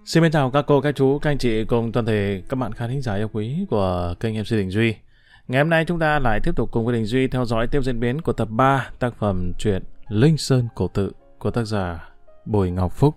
Xin chào các cô, các chú, các anh chị cùng toàn thể các bạn khán thính giả yêu quý của kênh MC Đình Duy. Ngày hôm nay chúng ta lại tiếp tục cùng với Đình Duy theo dõi tiếp diễn biến của tập 3 tác phẩm truyện Linh Sơn Cổ Tự của tác giả Bùi Ngọc Phúc.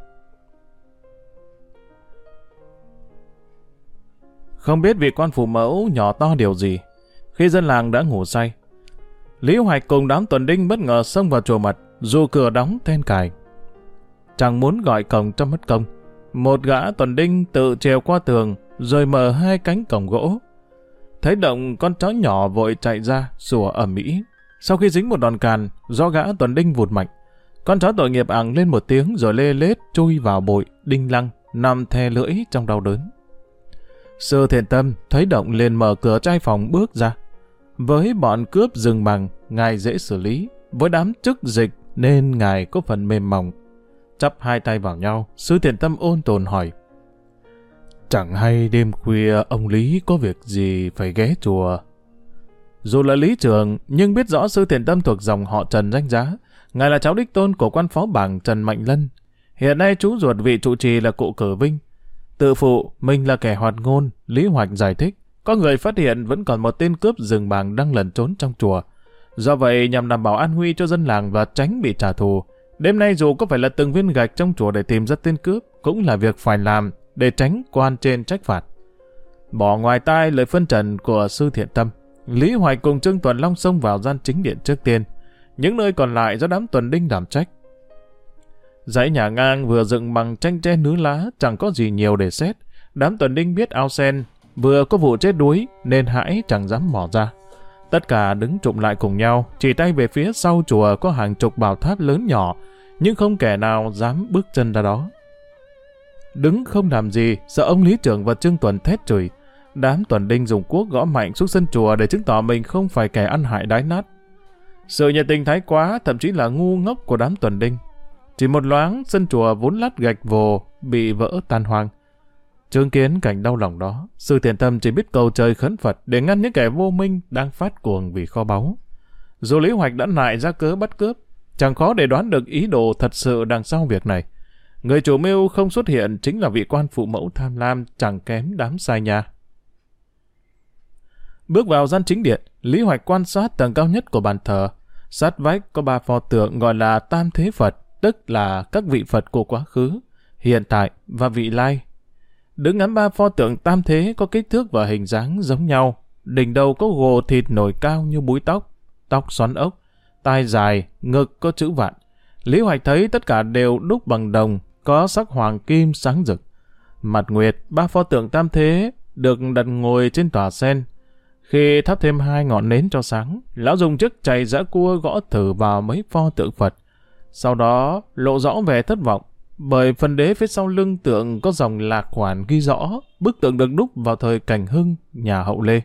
Không biết vị quan phủ mẫu nhỏ to điều gì, khi dân làng đã ngủ say, Lý Hoạch cùng đám tuần đinh bất ngờ xông vào chùa mật, dù cửa đóng then cài. Chẳng muốn gọi cổng cho mất công, một gã tuần đinh tự trèo qua tường rồi mở hai cánh cổng gỗ. Thấy động, con chó nhỏ vội chạy ra sủa ầm ĩ. Sau khi dính một đòn càn do gã tuần đinh vụt mạnh, con chó tội nghiệp ẳng lên một tiếng rồi lê lết chui vào bụi đinh lăng, nằm thè lưỡi trong đau đớn. Sư Thiện Tâm thấy động liền mở cửa trai phòng bước ra. Với bọn cướp rừng bằng, ngài dễ xử lý, với đám chức dịch nên ngài có phần mềm mỏng. Chắp hai tay vào nhau, Sư Thiện Tâm ôn tồn hỏi: Chẳng hay đêm khuya ông Lý có việc gì phải ghé chùa? Dù là lý trưởng, nhưng biết rõ Sư Thiện Tâm thuộc dòng họ Trần danh giá. Ngài là cháu đích tôn của quan phó bảng Trần Mạnh Lân. Hiện nay chú ruột vị trụ trì là cụ Cử Vinh. Tự phụ mình là kẻ hoạt ngôn, Lý Hoạch giải thích. Có người phát hiện vẫn còn một tên cướp rừng bàng đang lẩn trốn trong chùa. Do vậy nhằm đảm bảo an nguy cho dân làng và tránh bị trả thù, đêm nay dù có phải là từng viên gạch trong chùa để tìm ra tên cướp cũng là việc phải làm để tránh quan trên trách phạt. Bỏ ngoài tai lời phân trần của Sư Thiện Tâm, Lý Hoạch cùng Trương Tuần Long xông vào gian chính điện trước tiên. Những nơi còn lại do đám tuần đinh đảm trách. Dãy nhà ngang vừa dựng bằng tranh tre nứa lá, chẳng có gì nhiều để xét. Đám tuần đinh biết ao sen vừa có vụ chết đuối nên hãi chẳng dám mò ra. Tất cả đứng trụm lại cùng nhau, chỉ tay về phía sau chùa có hàng chục bảo tháp lớn nhỏ, nhưng không kẻ nào dám bước chân ra đó. Đứng không làm gì, sợ ông Lý Trưởng và Trương Tuần thét chửi. Đám tuần đinh dùng cuốc gõ mạnh xuống sân chùa để chứng tỏ mình không phải kẻ ăn hại đái nát. Sự nhiệt tình thái quá, thậm chí là ngu ngốc của đám tuần đinh. Chỉ một loáng, sân chùa vốn lát gạch vồ bị vỡ tan hoang. Chứng kiến cảnh đau lòng đó, Sư Thiện Tâm chỉ biết cầu trời khấn Phật để ngăn những kẻ vô minh đang phát cuồng vì kho báu. Dù Lý Hoạch đã nại ra cớ bắt cướp, chẳng khó để đoán được ý đồ thật sự đằng sau việc này. Người chủ mưu không xuất hiện chính là vị quan phụ mẫu tham lam chẳng kém đám sai nhà. Bước vào gian chính điện, Lý Hoạch quan sát tầng cao nhất của bàn thờ. Sát vách có 3 pho tượng gọi là Tam Thế Phật, tức là các vị Phật của quá khứ, hiện tại và vị lai. Đứng ngắm 3 pho tượng tam thế có kích thước và hình dáng giống nhau. Đỉnh đầu có gồ thịt nổi cao như búi tóc, tóc xoắn ốc, tai dài, ngực có chữ vạn. Lý Hoạch thấy tất cả đều đúc bằng đồng, có sắc hoàng kim sáng rực. Mặt nguyệt, 3 pho tượng tam thế được đặt ngồi trên tòa sen. Khi thắp thêm 2 ngọn nến cho sáng, lão dùng chiếc chày giã cua gõ thử vào mấy pho tượng Phật. Sau đó lộ rõ vẻ thất vọng, bởi phần đế phía sau lưng tượng có dòng lạc khoản ghi rõ bức tượng được đúc vào thời Cảnh Hưng, nhà Hậu Lê.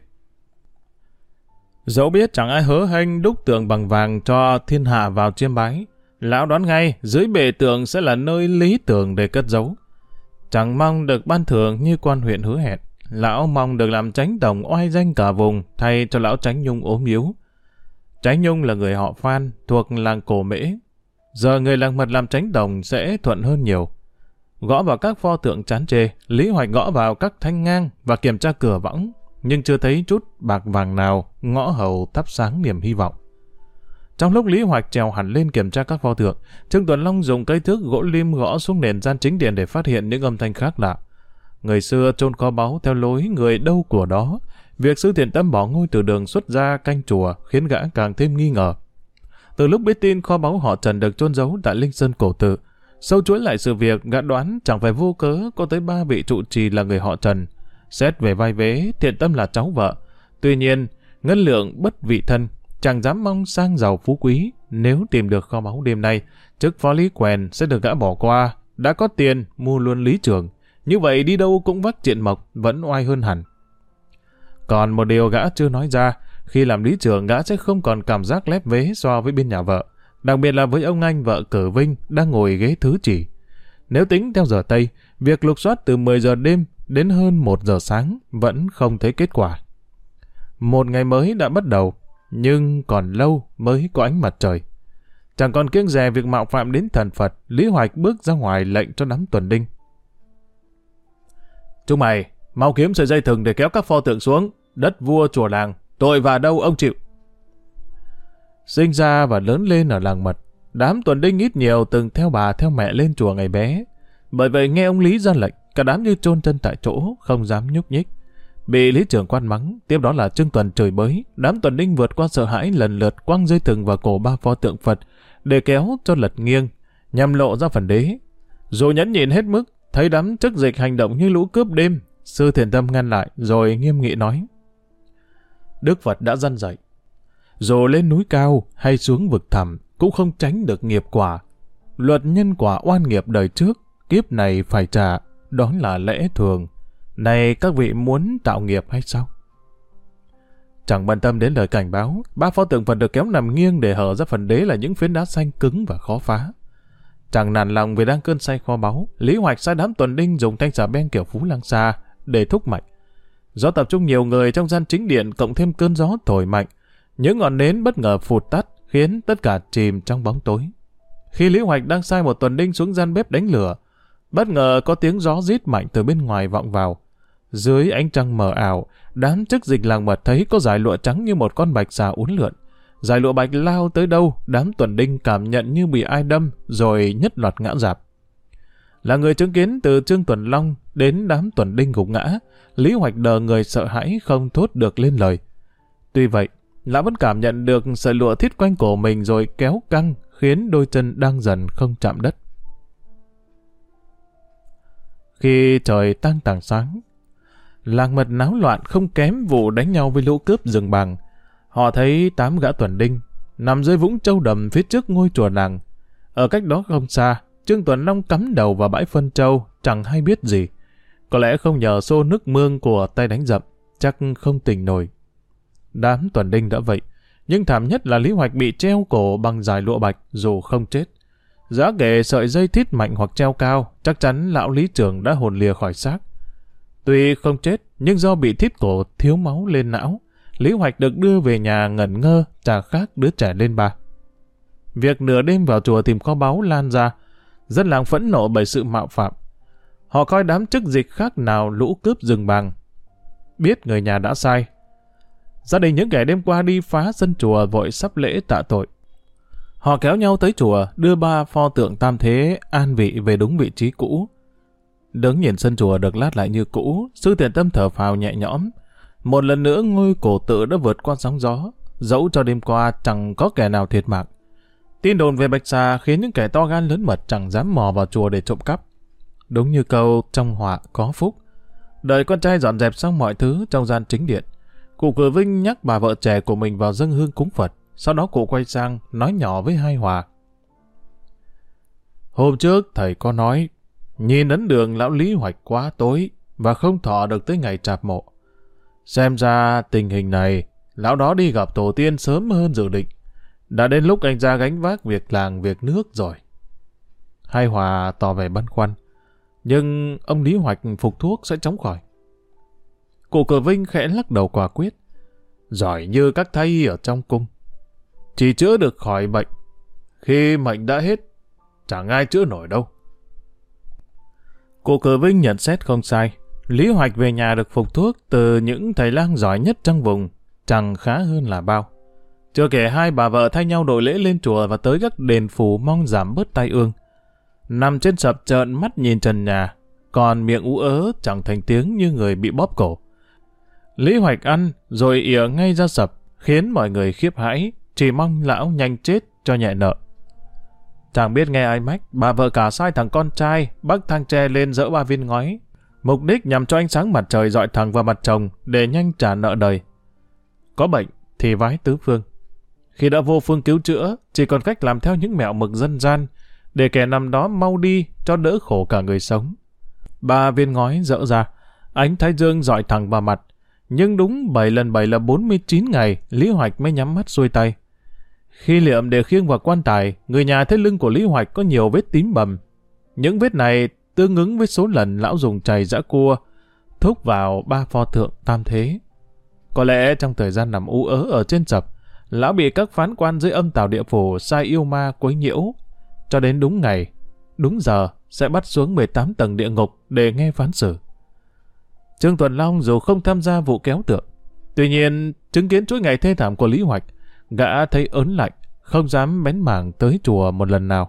Dẫu biết chẳng ai hớ hênh đúc tượng bằng vàng cho thiên hạ vào chiêm bái, lão đoán ngay dưới bệ tượng sẽ là nơi lý tưởng để cất giấu. Chẳng mong được ban thưởng như quan huyện hứa hẹn, lão mong được làm chánh tổng oai danh cả vùng thay cho lão Chánh Nhung ốm yếu. Chánh Nhung là người họ Phan thuộc làng Cổ Mễ. Giờ người làng Mật làm chánh tổng sẽ thuận hơn nhiều. Gõ vào các pho tượng chán chê, Lý Hoạch gõ vào các thanh ngang và kiểm tra cửa võng, nhưng chưa thấy chút bạc vàng nào ngõ hầu thắp sáng niềm hy vọng. Trong lúc Lý Hoạch trèo hẳn lên kiểm tra các pho tượng, Trương Tuần Long dùng cây thước gỗ lim gõ xuống nền gian chính điện để phát hiện những âm thanh khác lạ. Người xưa chôn kho báu theo lối người đâu của đó. Việc Sư Thiện Tâm bỏ ngôi từ đường xuất ra canh chùa khiến gã càng thêm nghi ngờ. Từ lúc biết tin kho báu họ Trần được chôn giấu tại Linh Sơn Cổ Tự, sâu chuỗi lại sự việc, gã đoán chẳng phải vô cớ có tới 3 vị trụ trì là người họ Trần. Xét về vai vế, Thiện Tâm là cháu vợ. Tuy nhiên, ngân lượng bất vị thân, chẳng dám mong sang giàu phú quý. Nếu tìm được kho báu đêm nay, chức phó lý quèn sẽ được gã bỏ qua. Đã có tiền, mua luôn lý trưởng. Như vậy đi đâu cũng vác triện mộc, vẫn oai hơn hẳn. Còn một điều gã chưa nói ra, khi làm lý trưởng gã sẽ không còn cảm giác lép vế so với bên nhà vợ, đặc biệt là với ông anh vợ Cử Vinh đang ngồi ghế thứ chỉ. Nếu tính theo giờ Tây, việc lục soát từ 10 giờ đêm đến hơn 1 giờ sáng vẫn không thấy kết quả. Một ngày mới đã bắt đầu, nhưng còn lâu mới có ánh mặt trời. Chẳng còn kiêng dè việc mạo phạm đến thần Phật, Lý Hoạch bước ra ngoài lệnh cho đám tuần đinh. Chúng mày, mau kiếm sợi dây thừng để kéo các pho tượng xuống. Đất vua chùa làng, tội và đâu ông chịu. Sinh ra và lớn lên ở làng Mật, đám tuần đinh ít nhiều từng theo bà theo mẹ lên chùa ngày bé. Bởi vậy nghe ông Lý ra lệnh, cả đám như chôn chân tại chỗ, không dám nhúc nhích. Bị Lý trưởng quan mắng, tiếp đó là Trương Tuần chửi bới. Đám tuần đinh vượt qua sợ hãi lần lượt quăng dây thừng vào cổ 3 pho tượng Phật để kéo cho lật nghiêng, nhằm lộ ra phần đế. Dù nhẫn nhịn hết mức, thấy đám chức dịch hành động như lũ cướp đêm, Sư Thiền Tâm ngăn lại rồi nghiêm nghị nói: Đức Phật đã răn dạy, dù lên núi cao hay xuống vực thẳm cũng không tránh được nghiệp quả. Luật nhân quả oan nghiệp đời trước, kiếp này phải trả, đó là lẽ thường. Này các vị muốn tạo nghiệp hay sao? Chẳng bận tâm đến lời cảnh báo, 3 pho tượng Phật được kéo nằm nghiêng để hở ra phần đế là những phiến đá xanh cứng và khó phá. Chẳng nản lòng vì đang cơn say kho báu, Lý Hoạch sai đám tuần đinh dùng thanh xà beng kiểu Phú Lang Sa để thúc mạnh. Do tập trung nhiều người trong gian chính điện cộng thêm cơn gió thổi mạnh, những ngọn nến bất ngờ phụt tắt khiến tất cả chìm trong bóng tối. Khi Lý Hoạch đang sai một tuần đinh xuống gian bếp đánh lửa, bất ngờ có tiếng gió rít mạnh từ bên ngoài vọng vào. Dưới ánh trăng mờ ảo, đám chức dịch làng Mật thấy có dải lụa trắng như một con bạch xà uốn lượn. Dải lụa bạch lao tới đâu, đám tuần đinh cảm nhận như bị ai đâm, rồi nhất loạt ngã rạp. Là người chứng kiến từ Trương Tuần Long đến đám tuần đinh gục ngã, Lý Hoạch đờ người sợ hãi không thốt được lên lời. Tuy vậy, lão vẫn cảm nhận được sợi lụa thít quanh cổ mình rồi kéo căng, khiến đôi chân đang dần không chạm đất. Khi trời tang tảng sáng, làng Mật náo loạn không kém vụ đánh nhau với lũ cướp rừng bằng. Họ thấy 8 gã tuần đinh nằm dưới vũng trâu đầm phía trước ngôi chùa làng. Ở cách đó không xa, Trương Tuần Long cắm đầu vào bãi phân trâu, chẳng hay biết gì. Có lẽ không nhờ xô nước mương của tay đánh dậm, chắc không tỉnh nổi. Đám tuần đinh đã vậy, nhưng thảm nhất là Lý Hoạch bị treo cổ bằng dải lụa bạch dù không chết. Giá kể sợi dây thít mạnh hoặc treo cao, chắc chắn lão Lý trưởng đã hồn lìa khỏi xác. Tuy không chết, nhưng do bị thít cổ thiếu máu lên não, Lý Hoạch được đưa về nhà ngẩn ngơ, chả khác đứa trẻ lên 3. Việc nửa đêm vào chùa tìm kho báu lan ra, dân làng phẫn nộ bởi sự mạo phạm. Họ coi đám chức dịch khác nào lũ cướp rừng bằng. Biết người nhà đã sai, gia đình những kẻ đêm qua đi phá sân chùa vội sắp lễ tạ tội. Họ kéo nhau tới chùa, đưa 3 pho tượng tam thế an vị về đúng vị trí cũ. Đứng nhìn sân chùa được lát lại như cũ, Sư Thiền Tâm thở phào nhẹ nhõm. Một lần nữa ngôi cổ tự đã vượt qua sóng gió, dẫu cho đêm qua chẳng có kẻ nào thiệt mạng. Tin đồn về Bạch Xà khiến những kẻ to gan lớn mật chẳng dám mò vào chùa để trộm cắp. Đúng như câu trong họa có phúc. Đợi con trai dọn dẹp xong mọi thứ trong gian chính điện, cụ Cử Vinh nhắc bà vợ trẻ của mình vào dâng hương cúng Phật. Sau đó cụ quay sang nói nhỏ với Hai Hòa: Hôm trước thầy có nói, nhìn ấn đường lão Lý Hoạch quá tối và không thọ được tới ngày trạp mộ. Xem ra tình hình này, lão đó đi gặp tổ tiên sớm hơn dự định. Đã đến lúc anh ra gánh vác việc làng việc nước rồi. Hai Hòa tỏ vẻ băn khoăn, nhưng ông Lý Hoạch phục thuốc sẽ chóng khỏi. Cụ Cử Vinh khẽ lắc đầu quả quyết: Giỏi như các thái y ở trong cung, chỉ chữa được khỏi bệnh. Khi mệnh đã hết, chẳng ai chữa nổi đâu. Cụ Cử Vinh nhận xét không sai. Lý Hoạch về nhà được phục thuốc từ những thầy lang giỏi nhất trong vùng, chẳng khá hơn là bao. Chưa kể hai bà vợ thay nhau đội lễ lên chùa và tới các đền phủ mong giảm bớt tai ương. Nằm trên sập trợn mắt nhìn trần nhà, còn miệng ú ớ chẳng thành tiếng như người bị bóp cổ. Lý Hoạch ăn rồi ỉa ngay ra sập, khiến mọi người khiếp hãi, chỉ mong lão nhanh chết cho nhẹ nợ. Chẳng biết nghe ai mách, bà vợ cả sai thằng con trai bắc thang tre lên dỡ 3 viên ngói, mục đích nhằm cho ánh sáng mặt trời dọi thẳng vào mặt chồng để nhanh trả nợ đời. Có bệnh thì vái tứ phương. Khi đã vô phương cứu chữa, chỉ còn cách làm theo những mẹo mực dân gian để kẻ nằm đó mau đi cho đỡ khổ cả người sống. 3 viên ngói dỡ ra, ánh thái dương dọi thẳng vào mặt, nhưng đúng 7 lần 7 là 49 ngày, Lý Hoạch mới nhắm mắt xuôi tay. Khi liệm để khiêng vào quan tài, người nhà thấy lưng của Lý Hoạch có nhiều vết tím bầm. Những vết này tương ứng với số lần lão dùng chày giã cua thúc vào 3 pho tượng tam thế. Có lẽ trong thời gian nằm ú ớ ở trên sập, lão bị các phán quan dưới âm tào địa phủ sai yêu ma quấy nhiễu, cho đến đúng ngày, đúng giờ sẽ bắt xuống 18 tầng địa ngục để nghe phán xử. Trương Tuần Long dù không tham gia vụ kéo tượng, tuy nhiên chứng kiến chuỗi ngày thê thảm của Lý Hoạch, gã thấy ớn lạnh, không dám bén mảng tới chùa một lần nào.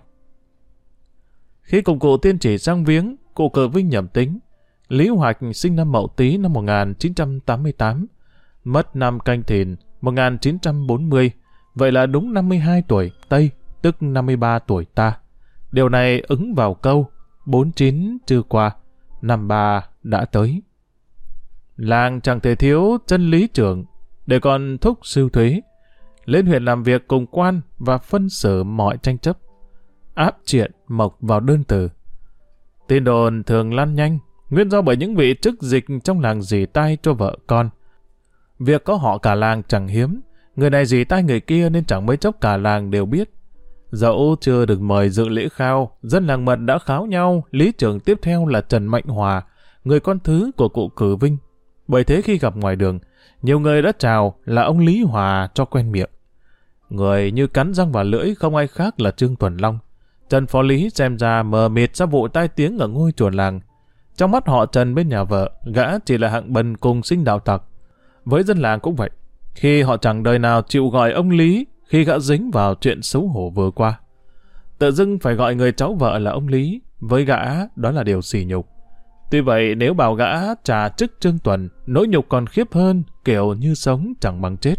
Khi cùng cụ Tiên Chỉ sang viếng, cụ Cờ Vinh nhẩm tính, Lý Hoạch sinh năm Mậu Tý năm 1988, mất năm Canh Thìn 1940, vậy là đúng 52 tuổi Tây, tức 53 tuổi ta. Điều này ứng vào câu 49 chưa qua, 53 đã tới. Làng chẳng thể thiếu chân lý trưởng để còn thúc sư thuế, lên huyện làm việc cùng quan và phân xử mọi tranh chấp, áp triện mộc vào đơn từ. Tin đồn thường lan nhanh, nguyên do bởi những vị chức dịch trong làng dì tai cho vợ con. Việc có họ cả làng chẳng hiếm, người này dì tai người kia nên chẳng mấy chốc cả làng đều biết. Dẫu chưa được mời dự lễ khao, dân làng Mật đã kháo nhau lý trưởng tiếp theo là Trần Mạnh Hòa, người con thứ của cụ Cử Vinh. Bởi thế khi gặp ngoài đường, nhiều người đã chào là ông Lý Hòa cho quen miệng. Người như cắn răng vào lưỡi không ai khác là Trương Tuần Long. Trần Phó Lý xem ra mờ mịt sau vụ tai tiếng ở ngôi chùa làng. Trong mắt họ Trần bên nhà vợ, gã chỉ là hạng bần cùng sinh đạo tặc. Với dân làng cũng vậy, khi họ chẳng đời nào chịu gọi ông Lý khi gã dính vào chuyện xấu hổ vừa qua. Tự dưng phải gọi người cháu vợ là ông Lý, với gã đó là điều sỉ nhục. Tuy vậy nếu bảo gã trả chức Trương Tuần, nỗi nhục còn khiếp hơn, kiểu như sống chẳng bằng chết.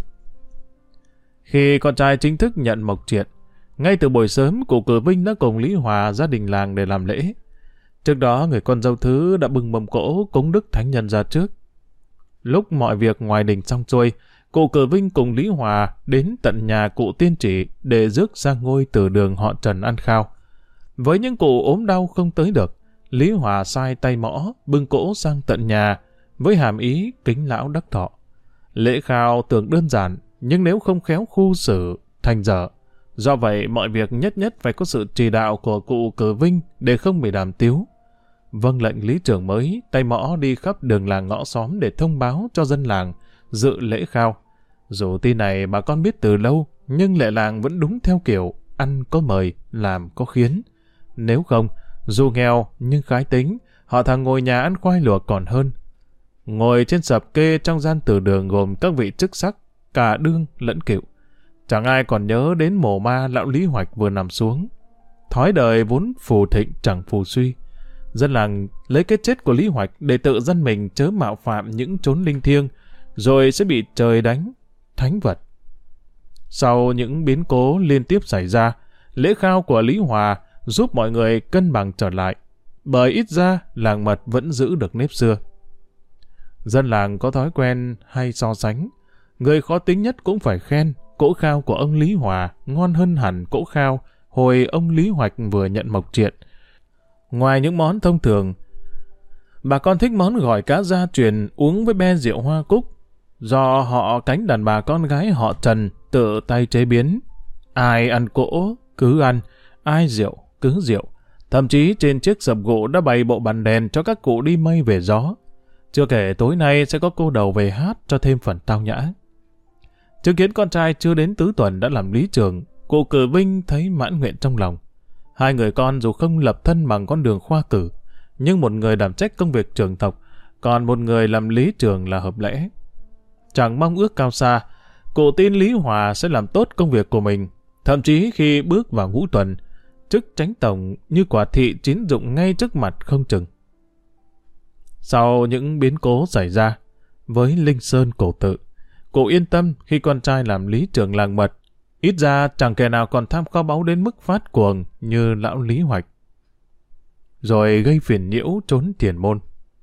Khi con trai chính thức nhận mộc triện, ngay từ buổi sớm cụ Cử Vinh đã cùng Lý Hòa gia đình làng để làm lễ. Trước đó người con dâu thứ đã bưng mâm cỗ cúng đức thánh nhân ra trước. Lúc mọi việc ngoài đình xong xuôi, cụ Cử Vinh cùng Lý Hòa đến tận nhà cụ Tiên Chỉ để rước sang ngôi từ đường họ Trần ăn khao. Với những cụ ốm đau không tới được, Lý Hòa sai tay mõ bưng cỗ sang tận nhà với hàm ý kính lão đắc thọ. Lễ khao tưởng đơn giản, nhưng nếu không khéo khu xử thành dở. Do vậy mọi việc nhất nhất phải có sự chỉ đạo của cụ Cử Vinh để không bị đàm tiếu. Vâng lệnh lý trưởng mới tay mõ đi khắp đường làng ngõ xóm để thông báo cho dân làng dự lễ khao. Dù tin này bà con biết từ lâu, nhưng lệ làng vẫn đúng theo kiểu ăn có mời, làm có khiến. Nếu không, dù nghèo nhưng khái tính, họ thà ngồi nhà ăn khoai luộc còn hơn. Ngồi trên sập kê trong gian từ đường gồm các vị chức sắc, cả đương lẫn cựu. Chẳng ai còn nhớ đến mồ ma lão Lý Hoạch vừa nằm xuống. Thói đời vốn phù thịnh chẳng phù suy. Dân làng lấy cái chết của Lý Hoạch để tự dân mình chớ mạo phạm những chốn linh thiêng, rồi sẽ bị trời đánh, thánh vật. Sau những biến cố liên tiếp xảy ra, lễ khao của Lý Hòa giúp mọi người cân bằng trở lại, bởi ít ra làng Mật vẫn giữ được nếp xưa. Dân làng có thói quen hay so sánh, người khó tính nhất cũng phải khen cỗ khao của ông Lý Hòa ngon hơn hẳn cỗ khao hồi ông Lý Hoạch vừa nhận mộc triện. Ngoài những món thông thường, bà con thích món gỏi cá gia truyền uống với be rượu hoa cúc, do họ cánh đàn bà con gái họ Trần tự tay chế biến. Ai ăn cỗ cứ ăn, ai rượu cứ rượu. Thậm chí trên chiếc sập gỗ đã bày bộ bàn đèn cho các cụ đi mây về gió. Chưa kể tối nay sẽ có cô đầu về hát cho thêm phần tao nhã. Chứng kiến con trai chưa đến tứ tuần đã làm lý trưởng, cụ Cử Vinh thấy mãn nguyện trong lòng. Hai người con dù không lập thân bằng con đường khoa cử, nhưng một người đảm trách công việc trưởng tộc, còn một người làm lý trưởng là hợp lẽ. Chẳng mong ước cao xa, cụ tin Lý Hòa sẽ làm tốt công việc của mình. Thậm chí khi bước vào ngũ tuần, chức chánh tổng như quả thị chín dụng ngay trước mặt không chừng. Sau những biến cố xảy ra với Linh Sơn cổ tự, cụ yên tâm khi con trai làm lý trưởng làng Mật. Ít ra chẳng kẻ nào còn tham kho báu đến mức phát cuồng như lão Lý Hoạch, rồi gây phiền nhiễu trốn thiền môn.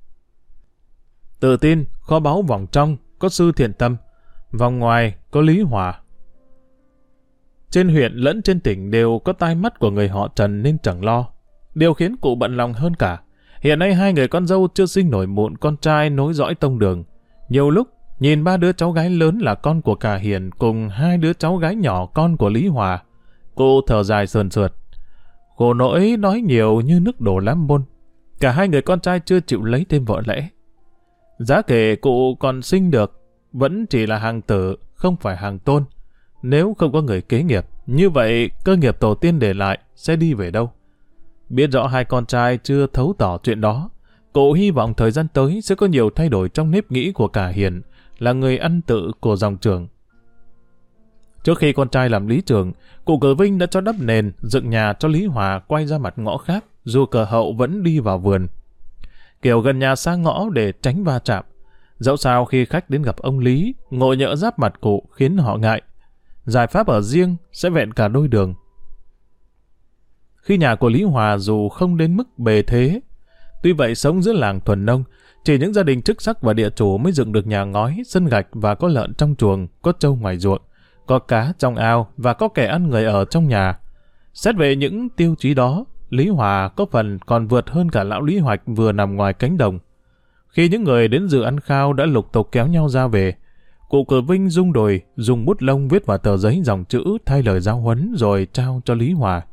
Tự tin, kho báu vòng trong có sư Thiện Tâm, vòng ngoài có Lý Hòa. Trên huyện lẫn trên tỉnh đều có tai mắt của người họ Trần nên chẳng lo. Điều khiến cụ bận lòng hơn cả, hiện nay hai người con dâu chưa sinh nổi mụn con trai nối dõi tông đường. Nhiều lúc nhìn ba đứa cháu gái lớn là con của Cả Hiền cùng hai đứa cháu gái nhỏ con của Lý Hòa, cô thở dài sườn sượt. Khổ nỗi nói nhiều như nước đổ lắm môn. Cả hai người con trai chưa chịu lấy thêm vợ lẽ. Giá kể cụ còn sinh được, vẫn chỉ là hàng tử, không phải hàng tôn. Nếu không có người kế nghiệp, như vậy cơ nghiệp tổ tiên để lại sẽ đi về đâu? Biết rõ hai con trai chưa thấu tỏ chuyện đó, Cụ hy vọng thời gian tới sẽ có nhiều thay đổi trong nếp nghĩ của cả Hiền, là người ăn tự của dòng Trường. Trước khi con trai làm lý trường, cụ Cử Vinh đã cho đắp nền, dựng nhà cho Lý Hòa quay ra mặt ngõ khác, dù cờ hậu vẫn đi vào vườn. Kiểu gần nhà xa ngõ để tránh va chạm. Dẫu sao khi khách đến gặp ông Lý, ngộ nhỡ giáp mặt cụ khiến họ ngại. Giải pháp ở riêng sẽ vẹn cả đôi đường. Khi nhà của Lý Hòa dù không đến mức bề thế, tuy vậy sống giữa làng thuần nông, chỉ những gia đình chức sắc và địa chủ mới dựng được nhà ngói, sân gạch và có lợn trong chuồng, có trâu ngoài ruộng, có cá trong ao và có kẻ ăn người ở trong nhà. Xét về những tiêu chí đó, Lý Hòa có phần còn vượt hơn cả lão Lý Hoạch vừa nằm ngoài cánh đồng. Khi những người đến dự ăn khao đã lục tục kéo nhau ra về, cụ Cử Vinh rung đùi, dùng bút lông viết vào tờ giấy dòng chữ thay lời giáo huấn rồi trao cho Lý Hòa.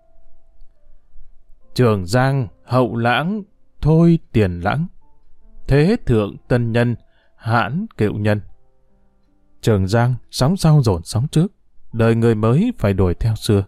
Trường Giang, hậu lãng, thôi tiền lãng. Thế thượng tân nhân, hãn kiệu nhân. Trường Giang, sóng sau dồn sóng trước, đời người mới phải đổi theo xưa.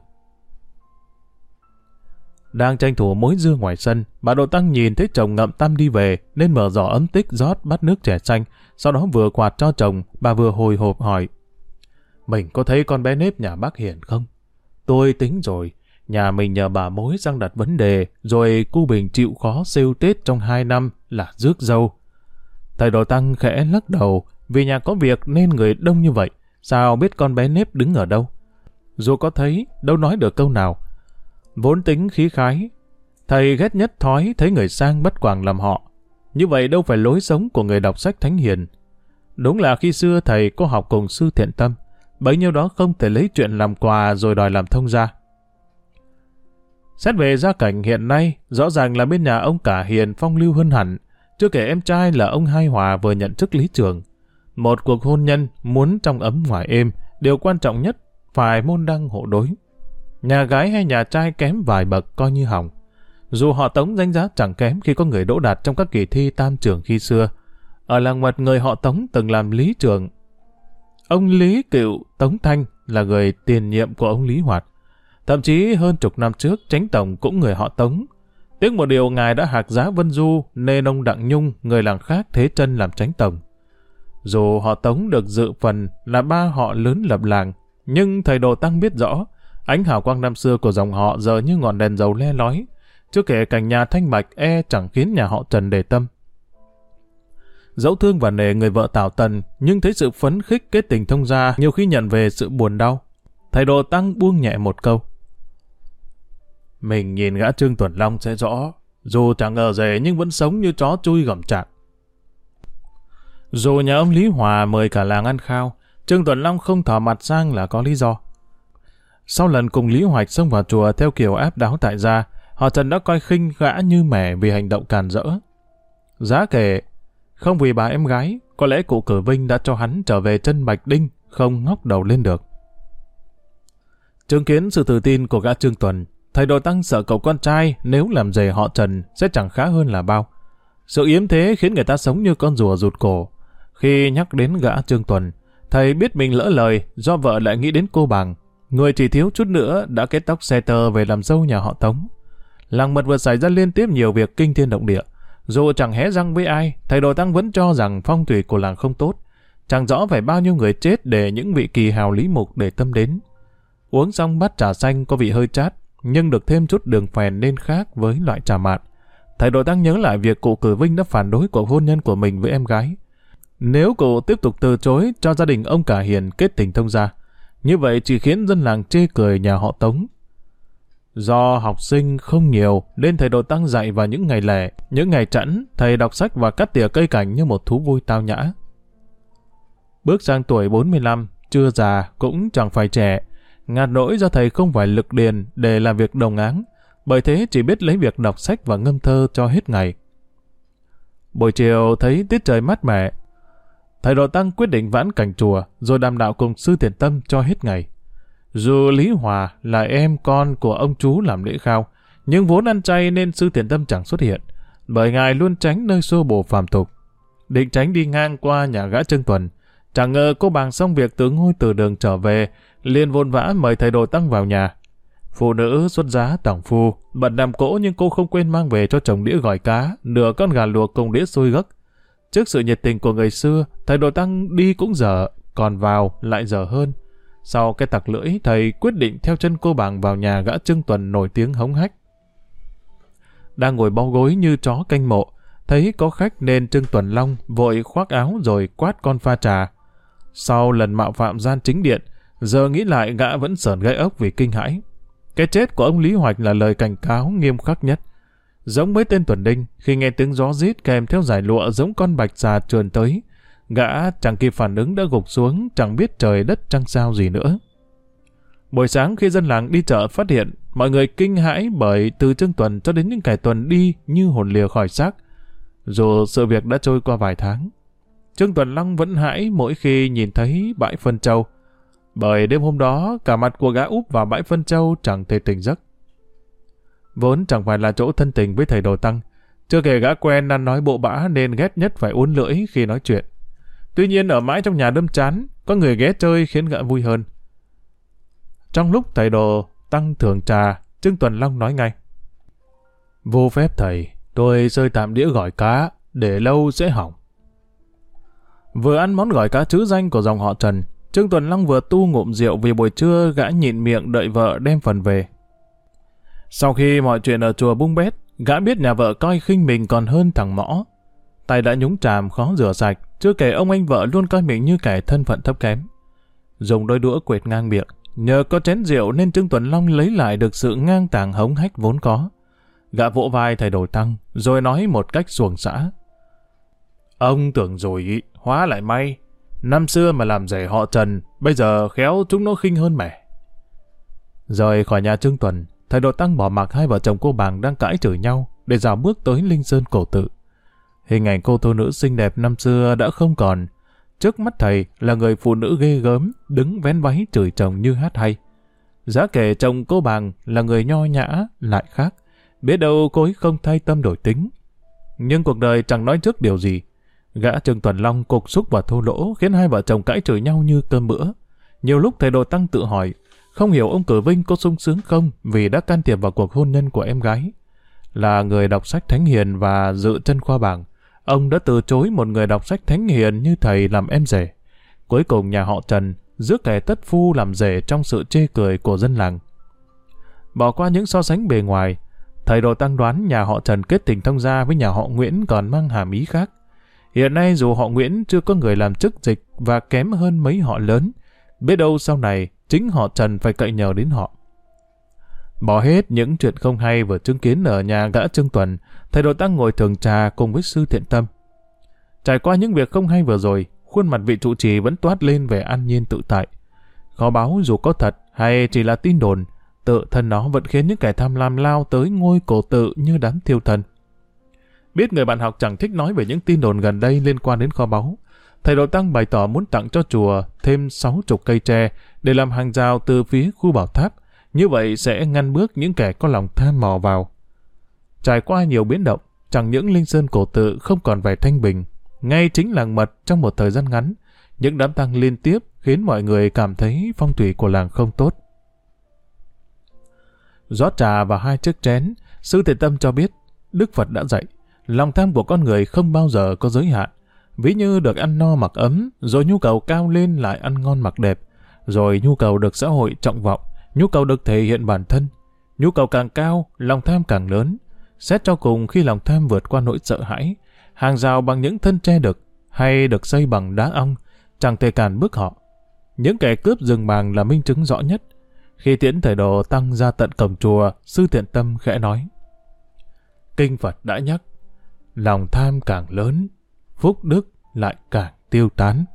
Đang tranh thủ mối dưa ngoài sân, bà Độ Tăng nhìn thấy chồng ngậm tăm đi về, nên mở giỏ ấm tích rót bát nước chè xanh, sau đó vừa quạt cho chồng, bà vừa hồi hộp hỏi. Mình có thấy con bé nếp nhà bác Hiền không? Tôi tính rồi, nhà mình nhờ bà mối sang đặt vấn đề, rồi cu Bình chịu khó xêu Tết trong 2 năm là rước dâu. Thầy Độ Tăng khẽ lắc đầu, vì nhà có việc nên người đông như vậy, sao biết con bé nếp đứng ở đâu? Dù có thấy, đâu nói được câu nào. Vốn tính khí khái, thầy ghét nhất thói thấy người sang bắt quàng làm họ. Như vậy đâu phải lối sống của người đọc sách thánh hiền. Đúng là khi xưa thầy có học cùng sư Thiện Tâm, bấy nhiêu đó không thể lấy chuyện làm quà rồi đòi làm thông gia. Xét về gia cảnh hiện nay, rõ ràng là bên nhà ông Cả Hiền phong lưu hơn hẳn, chưa kể em trai là ông Hai Hòa vừa nhận chức lý trưởng. Một cuộc hôn nhân muốn trong ấm ngoài êm, điều quan trọng nhất phải môn đăng hộ đối. Nhà gái hay nhà trai kém vài bậc coi như hỏng. Dù họ Tống danh giá chẳng kém khi có người đỗ đạt trong các kỳ thi tam trưởng khi xưa. Ở làng Mật người họ Tống từng làm lý trưởng. Ông Lý Cựu Tống Thanh là người tiền nhiệm của ông Lý Hoạt. Thậm chí hơn chục năm trước, Chánh Tổng cũng người họ Tống. Tiếc một điều ngài đã hạc giá Vân Du nên ông Đặng Nhung, người làng khác thế chân làm Chánh Tổng. Dù họ Tống được dự phần là ba họ lớn lập làng, nhưng thầy Độ Tăng biết rõ, ánh hào quang năm xưa của dòng họ giờ như ngọn đèn dầu le lói, chưa kể cảnh nhà thanh bạch chẳng khiến nhà họ Trần để tâm. Dẫu thương và nể người vợ Tào Tần, nhưng thấy sự phấn khích kết tình thông gia nhiều khi nhận về sự buồn đau. Thầy Độ Tăng buông nhẹ một câu. Mình nhìn gã Trương Tuần Long sẽ rõ, dù chẳng ngờ rể nhưng vẫn sống như chó chui gầm chạc. Dù nhà ông Lý Hòa mời cả làng ăn khao, Trương Tuần Long không thò mặt sang là có lý do. Sau lần cùng Lý Hoạch xông vào chùa theo kiểu áp đáo tại gia, họ Trần đã coi khinh gã như mẻ vì hành động càn rỡ. Giá kể, không vì bà em gái, có lẽ cụ Cử Vinh đã cho hắn trở về chân Bạch Đinh, không ngóc đầu lên được. Chứng kiến sự tự tin của gã Trương Tuần, thầy Độ Tăng sợ cậu con trai nếu làm rể họ Trần sẽ chẳng khá hơn là bao. Sự yếm thế khiến người ta sống như con rùa rụt cổ. Khi nhắc đến gã Trương Tuần, thầy biết mình lỡ lời do vợ lại nghĩ đến cô Bàng, người chỉ thiếu chút nữa đã kết tóc xe tơ về làm dâu nhà họ Tống. Làng Mật vừa xảy ra liên tiếp nhiều việc kinh thiên động địa. Dù chẳng hé răng với ai, thầy Độ Tăng vẫn cho rằng phong thủy của làng không tốt. Chẳng rõ phải bao nhiêu người chết để những vị kỳ hào lý mục để tâm đến. Uống xong bát trà xanh có vị hơi chát, nhưng được thêm chút đường phèn nên khác với loại trà mạn. Thầy Độ Tăng nhớ lại việc cụ Cử Vinh đã phản đối cuộc hôn nhân của mình với em gái. Nếu cụ tiếp tục từ chối cho gia đình ông Cả Hiền kết tình thông gia, như vậy chỉ khiến dân làng chê cười nhà họ Tống. Do học sinh không nhiều nên thầy Độ Tăng dạy vào những ngày lẻ, những ngày chẵn, thầy đọc sách và cắt tỉa cây cảnh như một thú vui tao nhã. Bước sang tuổi 45, chưa già cũng chẳng phải trẻ, ngạt nỗi do thầy không phải lực điền để làm việc đồng áng, bởi thế chỉ biết lấy việc đọc sách và ngâm thơ cho hết ngày. Buổi chiều thấy tiết trời mát mẻ, thầy Độ Tăng quyết định vãn cảnh chùa rồi đàm đạo cùng sư Thiện Tâm cho hết ngày. Dù Lý Hòa là em con của ông chú làm lễ khao, nhưng vốn ăn chay nên sư Thiện Tâm chẳng xuất hiện, bởi ngài luôn tránh nơi xô bồ phàm tục. Định tránh đi ngang qua nhà gã Trương Tuần, chẳng ngờ cô Bàng xong việc từ ngôi từ đường trở về, liền vội vã mời thầy Độ Tăng vào nhà. Phụ nữ xuất giá tòng phu, bận làm cỗ nhưng cô không quên mang về cho chồng đĩa gỏi cá, nửa con gà luộc cùng đĩa xôi gấc. Trước sự nhiệt tình của người xưa, thầy Đồ Tăng đi cũng dở, còn vào lại dở hơn. Sau cái tặc lưỡi, thầy quyết định theo chân cô Bàng vào nhà gã Trương Tuần nổi tiếng hống hách. Đang ngồi bó gối như chó canh mộ, thấy có khách nên Trương Tuần Long vội khoác áo rồi quát con pha trà. Sau lần mạo phạm gian chính điện, giờ nghĩ lại gã vẫn sởn gai ốc vì kinh hãi. Cái chết của ông Lý Hoạch là lời cảnh cáo nghiêm khắc nhất. Giống với tên Tuần Đinh, khi nghe tiếng gió rít kèm theo dải lụa giống con bạch xà trườn tới, gã chẳng kịp phản ứng đã gục xuống, chẳng biết trời đất trăng sao gì nữa. Buổi sáng khi dân làng đi chợ phát hiện, mọi người kinh hãi bởi từ Trương Tuần cho đến những kẻ tuần đi như hồn lìa khỏi xác. Dù sự việc đã trôi qua vài tháng, Trương Tuần Long vẫn hãi mỗi khi nhìn thấy bãi phân trâu. Bởi đêm hôm đó, cả mặt của gã úp vào bãi phân trâu chẳng thể tỉnh giấc. Vốn chẳng phải là chỗ thân tình với thầy Đồ Tăng, chưa kể gã quen ăn nói bộ bã nên ghét nhất phải uốn lưỡi khi nói chuyện. Tuy nhiên ở mãi trong nhà đâm chán, có người ghé chơi khiến gã vui hơn. Trong lúc thầy Đồ Tăng thưởng trà, Trương Tuần Long nói ngay: "Vô phép thầy, tôi xơi tạm đĩa gỏi cá, để lâu sẽ hỏng." Vừa ăn món gỏi cá trứ danh của dòng họ Trần, Trương Tuần Long vừa tu ngụm rượu vì buổi trưa gã nhịn miệng đợi vợ đem phần về. Sau khi mọi chuyện ở chùa bung bét, gã biết nhà vợ coi khinh mình còn hơn thằng Mõ. Tay đã nhúng chàm khó rửa sạch, chưa kể ông anh vợ luôn coi mình như kẻ thân phận thấp kém. Dùng đôi đũa quệt ngang miệng, nhờ có chén rượu nên Trương Tuần Long lấy lại được sự ngang tàng hống hách vốn có. Gã vỗ vai thầy Đồ Tăng, rồi nói một cách xuồng xã: "Ông tưởng rồi, hóa lại may. Năm xưa mà làm rể họ Trần, bây giờ khéo chúng nó khinh hơn mẹ." Rời khỏi nhà Trương Tuần, thầy Đồ Tăng bỏ mặc hai vợ chồng cô Bàng đang cãi chửi nhau để dạo bước tới Linh Sơn Cổ Tự. Hình ảnh cô thiếu nữ xinh đẹp năm xưa đã không còn. Trước mắt thầy là người phụ nữ ghê gớm, đứng vén váy chửi chồng như hát hay. Giá kể chồng cô Bàng là người nho nhã, lại khác. Biết đâu cô ấy không thay tâm đổi tính. Nhưng cuộc đời chẳng nói trước điều gì. Gã Trương Tuần Long cục xúc và thô lỗ khiến hai vợ chồng cãi chửi nhau như cơm bữa. Nhiều lúc thầy Đồ Tăng tự hỏi, không hiểu ông Cử Vinh có sung sướng không vì đã can thiệp vào cuộc hôn nhân của em gái. Là người đọc sách thánh hiền và dự chân khoa bảng, ông đã từ chối một người đọc sách thánh hiền như thầy làm em rể. Cuối cùng nhà họ Trần rước kẻ tất phu làm rể trong sự chê cười của dân làng. Bỏ qua những so sánh bề ngoài, thầy Đồ Tăng đoán nhà họ Trần kết tình thông gia với nhà họ Nguyễn còn mang hàm ý khác. Hiện nay dù họ Nguyễn chưa có người làm chức dịch và kém hơn mấy họ lớn, biết đâu sau này chính họ Trần phải cậy nhờ đến họ. Bỏ hết những chuyện không hay vừa chứng kiến ở nhà gã Trương Tuần, thầy Đồ Tăng ngồi thưởng trà cùng với sư Thiện Tâm. Trải qua những việc không hay vừa rồi, khuôn mặt vị trụ trì vẫn toát lên vẻ an nhiên tự tại. Kho báu dù có thật hay chỉ là tin đồn, tự thân nó vẫn khiến những kẻ tham lam lao tới ngôi cổ tự như đám thiêu thân. Biết người bạn học chẳng thích nói về những tin đồn gần đây liên quan đến kho báu, thầy Đồ Tăng bày tỏ muốn tặng cho chùa thêm 60 cây tre để làm hàng rào từ phía khu bảo tháp, như vậy sẽ ngăn bước những kẻ có lòng tham mò vào. Trải qua nhiều biến động, chẳng những Linh Sơn Cổ Tự không còn vẻ thanh bình, ngay chính làng Mật trong một thời gian ngắn, những đám tang liên tiếp khiến mọi người cảm thấy phong thủy của làng không tốt. Rót trà vào 2 chiếc chén, sư Thiện Tâm cho biết Đức Phật đã dạy lòng tham của con người không bao giờ có giới hạn. Ví như được ăn no mặc ấm, rồi nhu cầu cao lên lại ăn ngon mặc đẹp, rồi nhu cầu được xã hội trọng vọng, nhu cầu được thể hiện bản thân. Nhu cầu càng cao, lòng tham càng lớn. Xét cho cùng khi lòng tham vượt qua nỗi sợ hãi, hàng rào bằng những thân tre đực hay được xây bằng đá ong, chẳng thể cản bước họ. Những kẻ cướp rừng vàng là minh chứng rõ nhất. Khi tiễn thầy Đồ Tăng ra tận cổng chùa, sư Thiện Tâm khẽ nói: Kinh Phật đã nhắc, lòng tham càng lớn, phúc đức lại càng tiêu tán.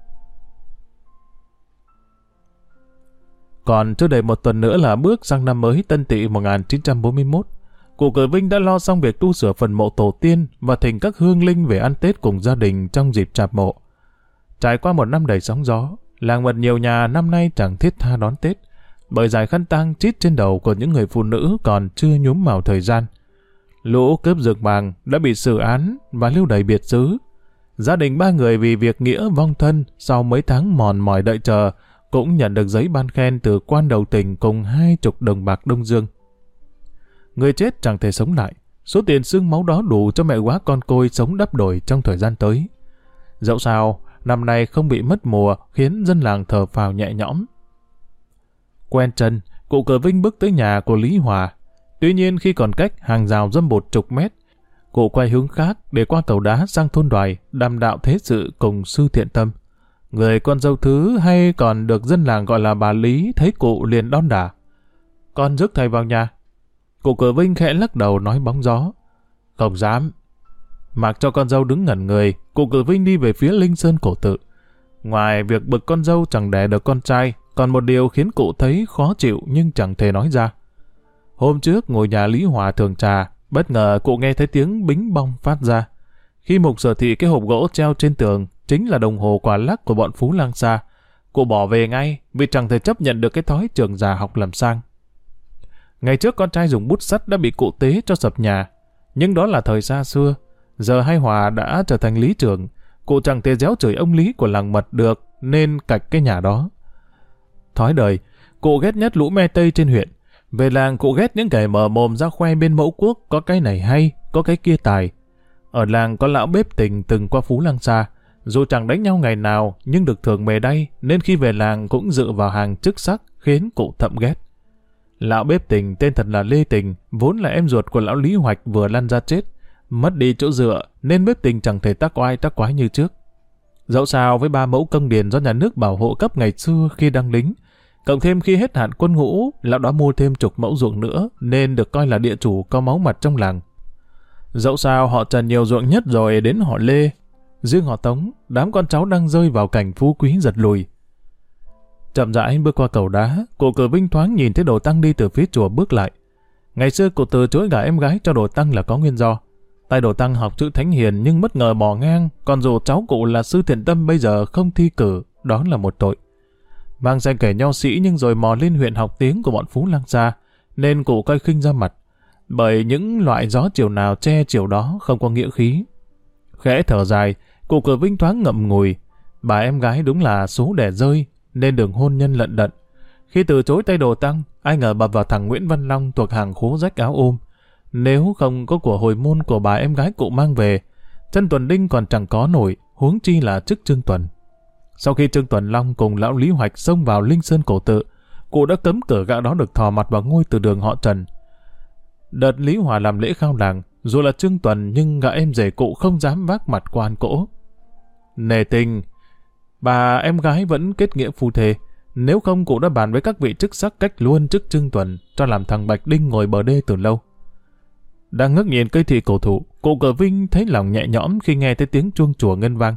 Còn chưa đầy 1 tuần nữa là bước sang năm mới Tân Tỵ 1941, cụ Cử Vinh đã lo xong việc tu sửa phần mộ tổ tiên và thỉnh các hương linh về ăn Tết cùng gia đình trong dịp Chạp Mộ. Trải qua 1 năm đầy sóng gió, làng Mật nhiều nhà năm nay chẳng thiết tha đón Tết, bởi dải khăn tang chít trên đầu của những người phụ nữ còn chưa nhuốm màu thời gian. Lũ cướp rừng vàng đã bị xử án và lưu đày biệt xứ. Gia đình 3 người vì việc nghĩa vong thân sau mấy tháng mòn mỏi đợi chờ, cũng nhận được giấy ban khen từ quan đầu tỉnh cùng 20 đồng bạc Đông Dương. Người chết chẳng thể sống lại, số tiền xương máu đó đủ cho mẹ góa con côi sống đắp đổi trong thời gian tới. Dẫu sao, năm nay không bị mất mùa khiến dân làng thở phào nhẹ nhõm. Quen chân, cụ Cờ Vinh bước tới nhà của Lý Hòa. Tuy nhiên khi còn cách hàng rào dăm 10 mét, cụ quay hướng khác để qua cầu đá sang thôn Đoài đàm đạo thế sự cùng Sư Thiện Tâm. Người con dâu thứ hay còn được dân làng gọi là bà Lý thấy cụ liền đon đả. Con rước thầy vào nhà. Cụ Cờ Vinh khẽ lắc đầu nói bóng gió. Không dám. Mặc cho con dâu đứng ngẩn người, cụ Cờ Vinh đi về phía Linh Sơn cổ tự. Ngoài việc bực con dâu chẳng đẻ được con trai, còn một điều khiến cụ thấy khó chịu nhưng chẳng thể nói ra. Hôm trước ngồi nhà Lý Hòa thưởng trà, bất ngờ cụ nghe thấy tiếng bính bong phát ra. Khi Mục Sở Thị cái hộp gỗ treo trên tường chính là đồng hồ quả lắc của bọn Phú Lang Sa, cụ bỏ về ngay vì chẳng thể chấp nhận được cái thói trường già học làm sang. Ngày trước con trai dùng bút sắt đã bị cụ tế cho sập nhà, nhưng đó là thời xa xưa. Giờ hai Hòa đã trở thành lý trưởng, cụ chẳng thể réo chửi ông Lý của làng Mật được nên cạch cái nhà đó. Thói đời, cụ ghét nhất lũ me tây trên huyện. Về làng cụ ghét những kẻ mở mồm ra khoe bên mẫu quốc có cái này hay, có cái kia tài. Ở làng có lão bếp Tình từng qua Phú Lang Sa, dù chẳng đánh nhau ngày nào nhưng được thưởng mề đay nên khi về làng cũng dựa vào hàng chức sắc khiến cụ thậm ghét. Lão bếp Tình tên thật là Lê Tình, vốn là em ruột của lão Lý Hoạch vừa lăn ra chết, mất đi chỗ dựa nên bếp Tình chẳng thể tác oai tác quái như trước. Dẫu sao với 3 mẫu công điền do nhà nước bảo hộ cấp ngày xưa khi đăng lính, cộng thêm khi hết hạn quân ngũ, lão đã mua thêm 10 mẫu ruộng nữa nên được coi là địa chủ có máu mặt trong làng. Dẫu sao họ Trần nhiều ruộng nhất rồi đến họ Lê, riêng họ Tống, đám con cháu đang rơi vào cảnh phú quý giật lùi. Chậm rãi bước qua cầu đá, cụ Cờ Vinh thoáng nhìn thấy Đồ Tăng đi từ phía chùa bước lại. Ngày xưa cụ từ chối gả em gái cho Đồ Tăng là có nguyên do. Tay Đồ Tăng học chữ thánh hiền nhưng bất ngờ bỏ ngang, còn dù cháu cụ là Sư Thiện Tâm bây giờ không thi cử, đó là một tội. Mang danh kẻ nho sĩ nhưng rồi mò lên huyện học tiếng của bọn Phú Lang Sa, nên cụ coi khinh ra mặt. Bởi những loại gió chiều nào che chiều đó không có nghĩa khí. Khẽ thở dài, cụ Cờ Vinh thoáng ngậm ngùi. Bà em gái đúng là số đẻ rơi, nên đường hôn nhân lận đận. Khi từ chối tay Đồ Tăng, ai ngờ bập vào thằng Nguyễn Văn Long thuộc hàng khố rách áo ôm. Nếu không có của hồi môn của bà em gái cụ mang về, chân Tuần Đinh còn chẳng có nổi, huống chi là chức Trương Tuần. Sau khi Trương Tuần Long cùng lão Lý Hoạch xông vào Linh Sơn cổ tự, cụ đã cấm cửa gã đó được thò mặt vào ngôi từ đường họ Trần. Đợt Lý Hòa làm lễ khao làng, dù là Trương Tuần nhưng gã em rể cụ không dám vác mặt quan cỗ. Nề tình, bà em gái vẫn kết nghĩa phu thê, nếu không cụ đã bàn với các vị chức sắc cách luôn chức Trương Tuần cho làm thằng Bạch Đinh ngồi bờ đê từ lâu. Đang ngước nhìn cây thị cổ thụ, cụ Cờ Vinh thấy lòng nhẹ nhõm khi nghe thấy tiếng chuông chùa ngân vang.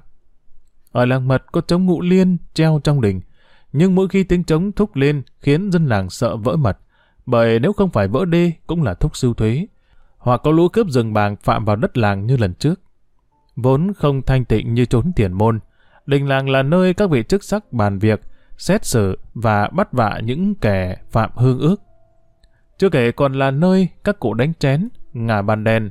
Ở làng Mật có trống ngũ liên treo trong đình, nhưng mỗi khi tiếng trống thúc lên khiến dân làng sợ vỡ mật, bởi nếu không phải vỡ đê cũng là thúc sưu thuế, hoặc có lũ cướp rừng bàng phạm vào đất làng như lần trước. Vốn không thanh tịnh như chốn tiền môn, đình làng là nơi các vị chức sắc bàn việc, xét xử và bắt vạ những kẻ phạm hương ước. Chưa kể còn là nơi các cụ đánh chén, ngả bàn đèn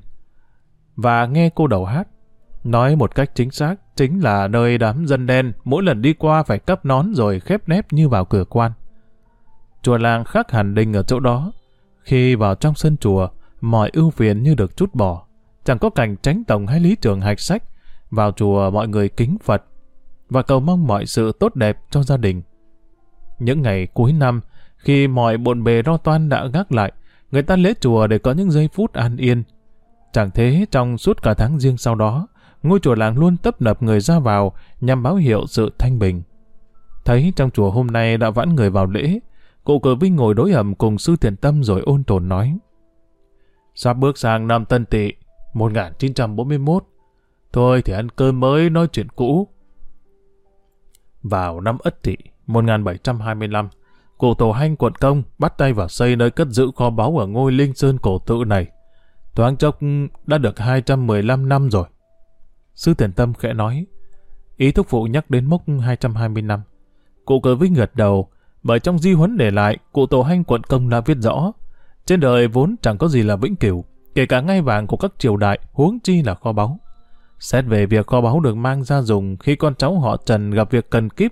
và nghe cô đầu hát. Nói một cách chính xác, chính là nơi đám dân đen mỗi lần đi qua phải cắp nón rồi khép nép như vào cửa quan. Chùa làng khác hẳn đình ở chỗ đó. Khi vào trong sân chùa, mọi ưu phiền như được trút bỏ. Chẳng có cảnh tránh tổng hay lý trưởng hạch sách. Vào chùa mọi người kính Phật và cầu mong mọi sự tốt đẹp cho gia đình. Những ngày cuối năm, khi mọi bộn bề lo toan đã gác lại, người ta lễ chùa để có những giây phút an yên. Chẳng thế trong suốt cả tháng riêng sau đó, ngôi chùa làng luôn tấp nập người ra vào nhằm báo hiệu sự thanh bình. Thấy trong chùa hôm nay đã vãn người vào lễ, cụ Cờ Vinh ngồi đối ẩm cùng Sư Thiện Tâm rồi ôn tồn nói: sắp bước sang năm Tân Tỵ 1941, thôi thì ăn cơm mới nói chuyện cũ. Vào năm Ất Tỵ 1725, cụ Tổ Hanh quận Công bắt tay vào xây nơi cất giữ kho báu ở ngôi Linh Sơn cổ tự này. Thoáng chốc đã được 215 năm rồi. Sư Thiện Tâm khẽ nói. Ý thúc phụ nhắc đến mốc 220 năm. Cụ Cờ Vinh gật đầu, bởi trong di huấn để lại, cụ Tổ Hanh quận Công đã viết rõ: trên đời vốn chẳng có gì là vĩnh cửu, kể cả ngai vàng của các triều đại, huống chi là kho báu. Xét về việc kho báu được mang ra dùng khi con cháu họ Trần gặp việc cần kíp,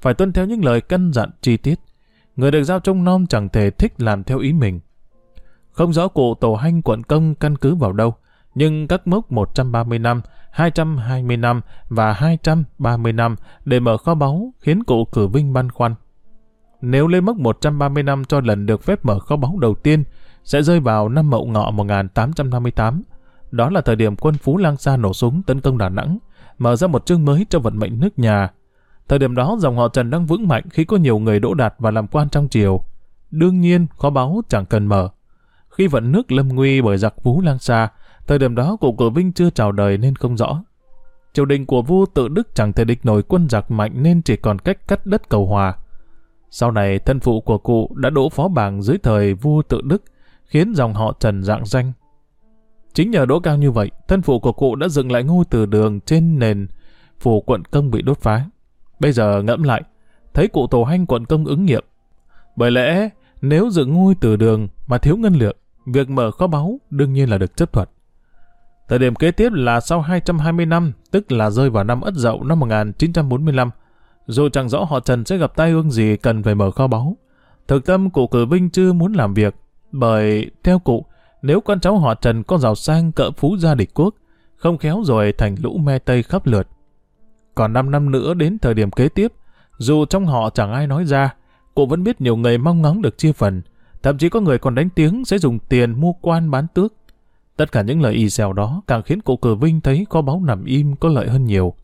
phải tuân theo những lời căn dặn chi tiết. Người được giao trông nom chẳng thể thích làm theo ý mình. Không rõ cụ Tổ Hanh quận công căn cứ vào đâu, nhưng các mốc 130 năm, 220 năm và 230 năm để mở kho báu khiến cụ Cử Vinh băn khoăn. Nếu lấy mốc 130 năm cho lần được phép mở kho báu đầu tiên, sẽ rơi vào năm Mậu Ngọ 1858. Đó là thời điểm quân Phú Lang Sa nổ súng tấn công Đà Nẵng, mở ra một chương mới cho vận mệnh nước nhà. Thời điểm đó dòng họ Trần đang vững mạnh khi có nhiều người đỗ đạt và làm quan trong triều. Đương nhiên kho báu chẳng cần mở. Khi vận nước lâm nguy bởi giặc Phú Lang Sa, thời điểm đó cụ Cử Vinh chưa chào đời nên không rõ. Triều đình của vua Tự Đức chẳng thể địch nổi quân giặc mạnh nên chỉ còn cách cắt đất cầu hòa. Sau này thân phụ của cụ đã đỗ phó bảng dưới thời vua Tự Đức, khiến dòng họ Trần rạng danh. Chính nhờ đỗ cao như vậy, thân phụ của cụ đã dựng lại ngôi Từ Đường trên nền phủ quận công bị đốt phá. Bây giờ ngẫm lại, thấy cụ Tổ Hanh quận công ứng nghiệm. Bởi lẽ nếu dựng ngôi Từ Đường mà thiếu ngân lượng, việc mở kho báu đương nhiên là được chấp thuận. Thời điểm kế tiếp là sau 220 năm, tức là rơi vào năm Ất Dậu năm 1945. Dù chẳng rõ họ Trần sẽ gặp tai ương gì cần phải mở kho báu. Thực tâm cụ Cử Vinh chưa muốn làm việc, bởi theo cụ, nếu con cháu họ Trần có giàu sang cỡ phú gia địch quốc, không khéo rồi thành lũ me tây khắp lượt. Còn 5 năm nữa đến thời điểm kế tiếp, dù trong họ chẳng ai nói ra, cụ vẫn biết nhiều người mong ngóng được chia phần, thậm chí có người còn đánh tiếng sẽ dùng tiền mua quan bán tước. Tất cả những lời ì xèo đó càng khiến cụ Cử Vinh thấy kho báu nằm im có lợi hơn nhiều.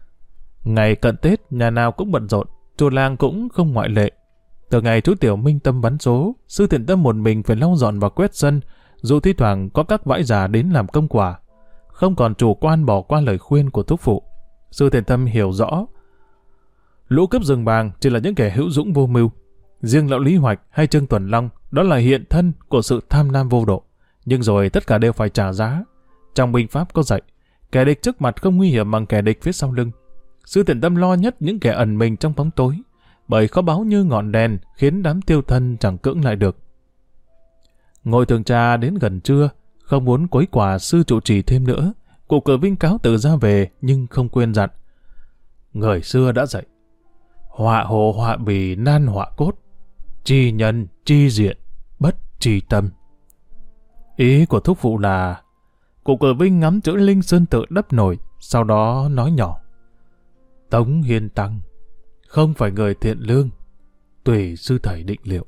Ngày cận Tết, nhà nào cũng bận rộn, chùa làng cũng không ngoại lệ. Từ ngày chú Tiểu Minh Tâm bắn số, sư Thiện Tâm một mình phải lau dọn và quét sân, dù thi thoảng có các vãi già đến làm công quả. Không còn chủ quan bỏ qua lời khuyên của thúc phụ. Sư Thiện Tâm hiểu rõ, lũ cướp rừng vàng chỉ là những kẻ hữu dũng vô mưu. Riêng lão Lý Hoạch hay Trương Tuần Long, đó là hiện thân của sự tham lam vô độ. Nhưng rồi tất cả đều phải trả giá. Trong binh pháp có dạy, kẻ địch trước mặt không nguy hiểm bằng kẻ địch phía sau lưng. Sư Thiện Tâm lo nhất những kẻ ẩn mình trong bóng tối, bởi kho báu như ngọn đèn khiến đám tiêu thân chẳng cưỡng lại được. Ngồi thường trà đến gần trưa, không muốn quấy quả sư trụ trì thêm nữa, cụ Cử Vinh cáo từ ra về nhưng không quên dặn. Người xưa đã dạy, họa hồ họa bì nan họa cốt, chi nhân chi diện bất chi tâm. Ý của thúc phụ là, cụ Cử Vinh ngắm chữ Linh Sơn Tự đắp nổi, sau đó nói nhỏ. Tống Hiên Tăng không phải người thiện lương, tùy sư thầy định liệu.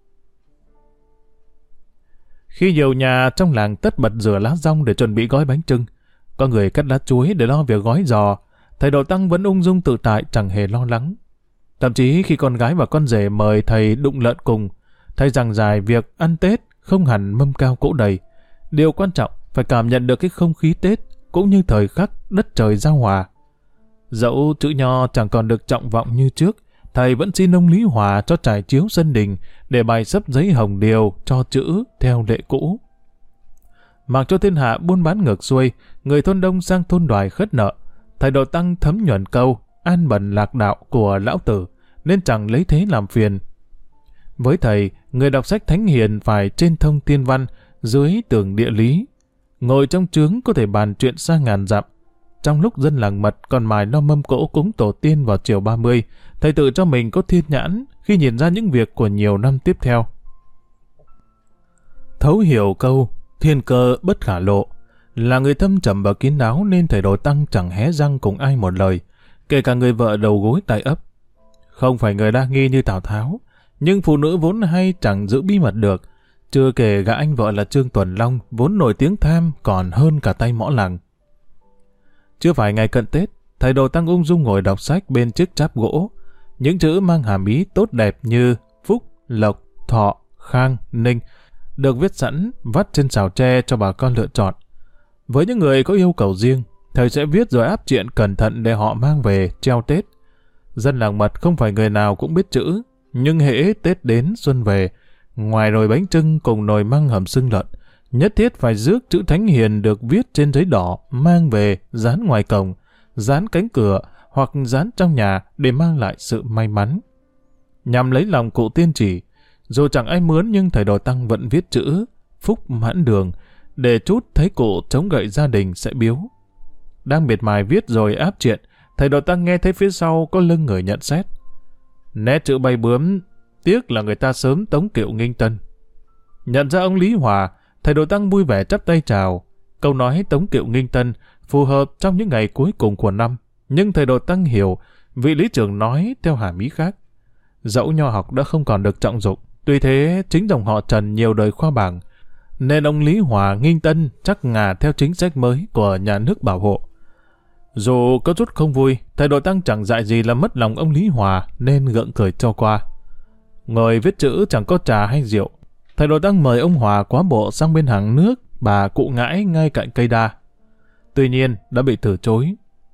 Khi nhiều nhà trong làng tất bật rửa lá dong để chuẩn bị gói bánh chưng, có người cắt lá chuối để lo việc gói giò, thầy Đồ Tăng vẫn ung dung tự tại chẳng hề lo lắng. Thậm chí khi con gái và con rể mời thầy đụng lợn cùng, thầy giảng giải việc ăn Tết không hẳn mâm cao cỗ đầy. Điều quan trọng phải cảm nhận được cái không khí Tết cũng như thời khắc đất trời giao hòa. Dẫu chữ nho chẳng còn được trọng vọng như trước, thầy vẫn xin ông Lý Hòa cho trải chiếu sân đình để bày sấp giấy hồng điều cho chữ theo lệ cũ. Mặc cho thiên hạ buôn bán ngược xuôi, người thôn đông sang thôn đoài khất nợ, thầy Đồ Tăng thấm nhuần câu an bần lạc đạo của lão tử nên chẳng lấy thế làm phiền. Với thầy, người đọc sách thánh hiền phải trên thông thiên văn, dưới tường địa lý. Ngồi trong trướng có thể bàn chuyện xa ngàn dặm. Trong lúc dân làng mật còn mài lo mâm cỗ cúng tổ tiên vào chiều 30, thầy tự cho mình có thiên nhãn khi nhìn ra những việc của nhiều năm tiếp theo. Thấu hiểu câu thiên cơ bất khả lộ, là người thâm trầm và kín đáo nên thầy Đồ Tăng chẳng hé răng cùng ai một lời, kể cả người vợ đầu gối tay ấp. Không phải người đa nghi như Tào Tháo, nhưng phụ nữ vốn hay chẳng giữ bí mật được, chưa kể gã anh vợ là Trương Tuần Long vốn nổi tiếng tham còn hơn cả tay mõ làng. Chưa phải ngày cận Tết, thầy Đồ Tăng ung dung ngồi đọc sách bên chiếc cháp gỗ. Những chữ mang hàm ý tốt đẹp như phúc, lộc, thọ, khang, ninh được viết sẵn vắt trên sào tre cho bà con lựa chọn. Với những người có yêu cầu riêng, thầy sẽ viết rồi áp triện cẩn thận để họ mang về treo Tết. Dân làng mật không phải người nào cũng biết chữ, nhưng hễ Tết đến xuân về, ngoài nồi bánh chưng cùng nồi măng hầm xương lợn, nhất thiết phải rước chữ thánh hiền được viết trên giấy đỏ, mang về, dán ngoài cổng, dán cánh cửa hoặc dán trong nhà để mang lại sự may mắn. Nhằm lấy lòng cụ tiên chỉ, dù chẳng ai mướn nhưng thầy Đồ Tăng vẫn viết chữ phúc mãn đường, để chút thấy cụ chống gậy gia đình sẽ biếu. Đang miệt mài viết rồi áp triện, thầy Đồ Tăng nghe thấy phía sau có lưng người nhận xét. Nét chữ bay bướm, tiếc là người ta sớm tống kiệu nghinh tân. Nhận ra ông Lý Hòa, thầy Đồ Tăng vui vẻ chắp tay chào. Câu nói tống kiệu nghinh tân phù hợp trong những ngày cuối cùng của năm, nhưng thầy Đồ Tăng hiểu vị lý trưởng nói theo hàm ý khác. Dẫu nho học đã không còn được trọng dụng, tuy thế chính dòng họ Trần nhiều đời khoa bảng, nên ông Lý Hòa nghinh tân chắc ngà theo chính sách mới của nhà nước bảo hộ. Dù có chút không vui, thầy Đồ Tăng chẳng dại gì là mất lòng ông Lý Hòa nên gượng cười cho qua. Ngồi viết chữ chẳng có trà hay rượu, thầy Đồ Tăng mời ông Hòa quá bộ sang bên hàng nước bà Cụ Ngãi ngay cạnh cây đa. Tuy nhiên đã bị từ chối.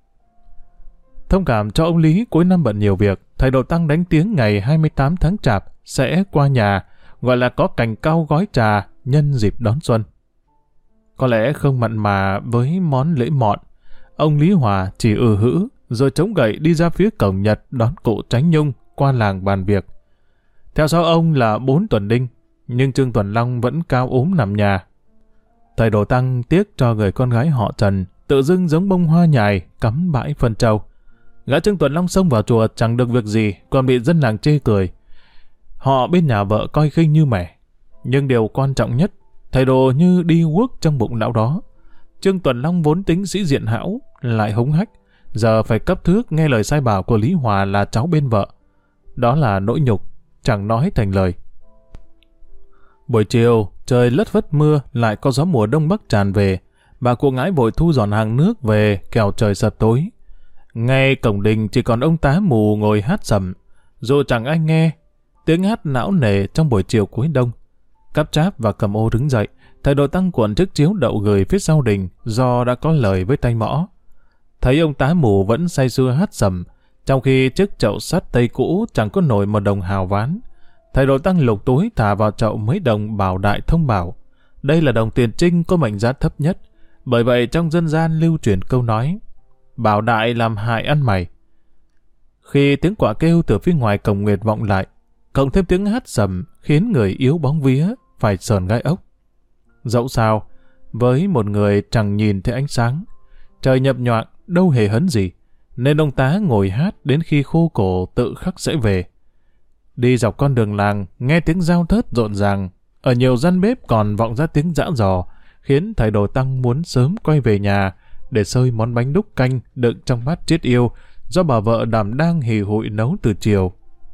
Thông cảm cho ông Lý cuối năm bận nhiều việc, thầy Đồ Tăng đánh tiếng ngày 28 tháng Chạp sẽ qua nhà, gọi là có cành cau gói trà nhân dịp đón xuân. Có lẽ không mặn mà với món lễ mọn, ông Lý Hòa chỉ hữ rồi chống gậy đi ra phía cổng Nhật đón cụ Tránh Nhung qua làng bàn việc. Theo sau ông là 4 tuần đinh, nhưng Trương Tuần Long vẫn cao ốm nằm nhà. Thầy Đồ Tăng tiếc cho người con gái họ Trần, tự dưng giống bông hoa nhài cắm bãi phân trâu. Gã Trương Tuần Long xông vào chùa chẳng được việc gì, còn bị dân làng chê cười. Họ bên nhà vợ coi khinh như mẻ. Nhưng điều quan trọng nhất, thầy Đồ như đi guốc trong bụng lão đó. Trương Tuần Long vốn tính sĩ diện hão, lại hống hách, giờ phải cấp thước nghe lời sai bảo của Lý Hòa là cháu bên vợ. Đó là nỗi nhục, chẳng nói thành lời. Buổi chiều, trời lất phất mưa, lại có gió mùa đông bắc tràn về. Bà Cụ Ngãi vội thu dọn hàng nước về, kẻo trời sập tối. Ngay cổng đình chỉ còn ông tá mù ngồi hát sầm, dù chẳng ai nghe. Tiếng hát não nề trong buổi chiều cuối đông. Cáp Tráp và Cầm Ô đứng dậy, thầy Đồ Tăng cuộn chiếc chiếu đậu gửi phía sau đình do đã có lời với tay mõ. Thấy ông tá mù vẫn say sưa hát sầm, trong khi chiếc chậu sắt tây cũ chẳng có nổi một đồng hào ván. Thầy Đồ Tăng lục túi thả vào chậu mấy đồng bảo đại thông bảo. Đây là đồng tiền trinh có mệnh giá thấp nhất, bởi vậy trong dân gian lưu truyền câu nói bảo đại làm hại ăn mày. Khi tiếng quạ kêu từ phía ngoài cổng nguyệt vọng lại, cộng thêm tiếng hát sầm khiến người yếu bóng vía phải sờn gai ốc. Dẫu sao, với một người chẳng nhìn thấy ánh sáng, trời nhập nhoạng đâu hề hấn gì, nên ông tá ngồi hát đến khi khô cổ tự khắc sẽ về. Đi dọc con đường làng, nghe tiếng dao thớt rộn ràng, ở nhiều gian bếp còn vọng ra tiếng giã giò, khiến thầy Đồ Tăng muốn sớm quay về nhà để xơi món bánh đúc canh đựng trong bát chiết yêu do bà vợ đảm đang hì hụi nấu từ chiều.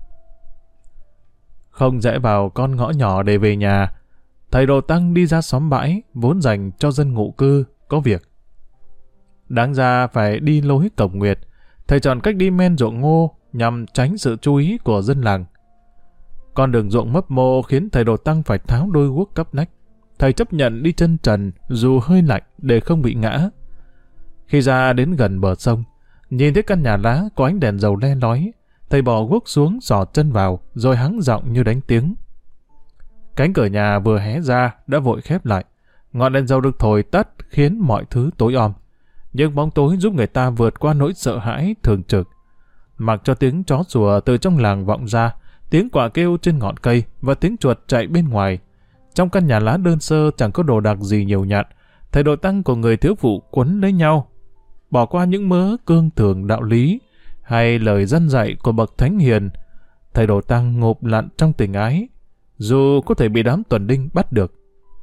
Không rẽ vào con ngõ nhỏ để về nhà, thầy Đồ Tăng đi ra xóm bãi vốn dành cho dân ngụ cư có việc. Đáng ra phải đi lối cổng nguyệt, thầy chọn cách đi men ruộng ngô nhằm tránh sự chú ý của dân làng. Con đường ruộng mấp mô khiến thầy Đồ Tăng phải tháo đôi guốc cắp nách. Thầy chấp nhận đi chân trần dù hơi lạnh để không bị ngã. Khi ra đến gần bờ sông, nhìn thấy căn nhà lá có ánh đèn dầu le lói, thầy bỏ guốc xuống xỏ chân vào rồi hắng giọng như đánh tiếng. Cánh cửa nhà vừa hé ra đã vội khép lại. Ngọn đèn dầu được thổi tắt khiến mọi thứ tối om. Nhưng bóng tối giúp người ta vượt qua nỗi sợ hãi thường trực. Mặc cho tiếng chó sủa từ trong làng vọng ra, tiếng quạ kêu trên ngọn cây và tiếng chuột chạy bên ngoài. Trong căn nhà lá đơn sơ chẳng có đồ đạc gì nhiều nhặt, thầy Đồ Tăng của người thiếu phụ quấn lấy nhau. Bỏ qua những mớ cương thường đạo lý hay lời dân dạy của bậc thánh hiền, thầy Đồ Tăng ngộp lặn trong tình ái, dù có thể bị đám tuần đinh bắt được.